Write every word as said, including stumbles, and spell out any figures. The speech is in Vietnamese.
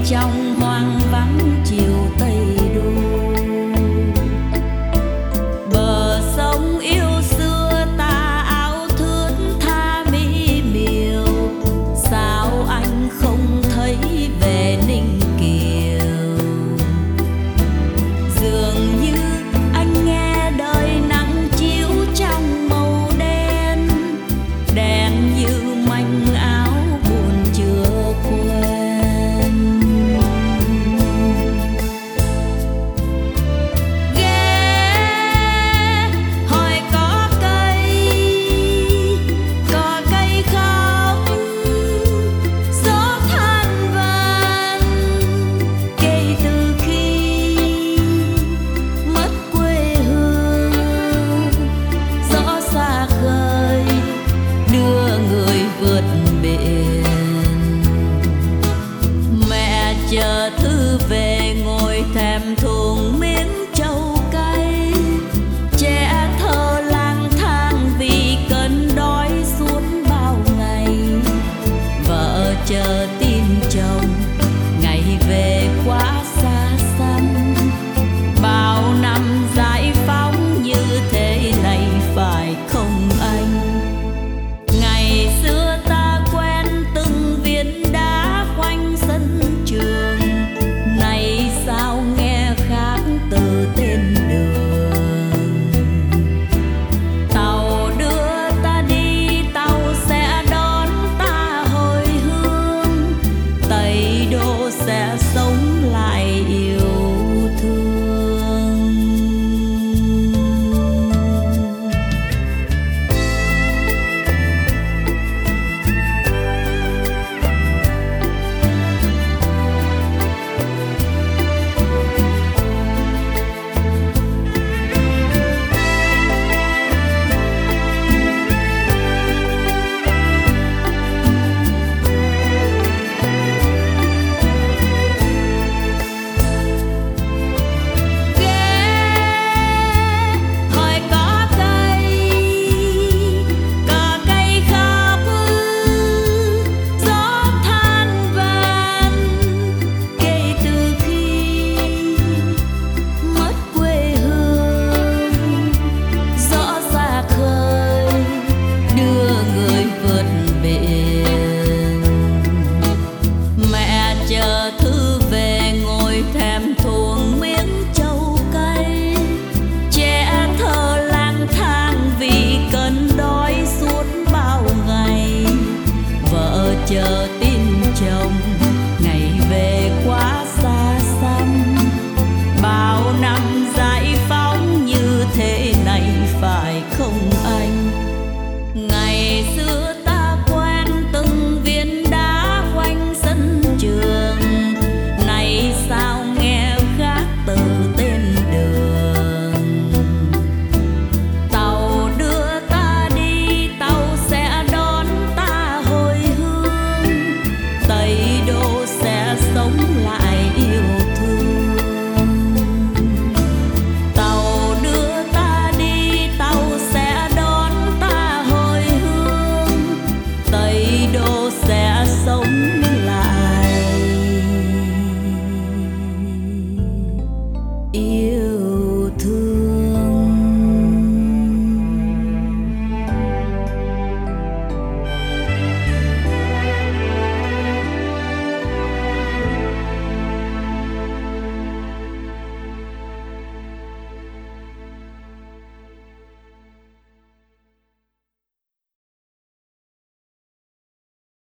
trong hoang vắng chiều tây đô. Bờ sông yêu xưa ta áo thướt tha mỹ miều, sao anh không thấy về Ninh Kiều? Dường như anh nghe đời nắng chiếu trong màu đen, đen như manh áo buồn chưa quên. Ghé hỏi có cây, có cây khóc, gió than vãn kể từ khi mất quê hương. Gió xa khơi đưa người vượt biển, mẹ chờ thư về ngồi thèm thuồng miếng trầu cay. Trẻ thơ lang thang vì cơn đói suốt bao ngày, vợ chờ tin chồng ngày về quá xa xăm. Bao năm giải phóng như thế này phải không anh? Ngày xưa ta quen từng viên đá quanh sân trường, nay sao nghe khác từ tên đường. Tàu đưa ta đi, tàu sẽ đón ta hồi hương, Tây Đô sẽ sống lại yêu thương. Hỏi có cây, có cây khóc, gió than vãn kể từ khi mất quê hương. Gió xa khơi đưa người vượt biển, mẹ chờ thư về ngồi thèm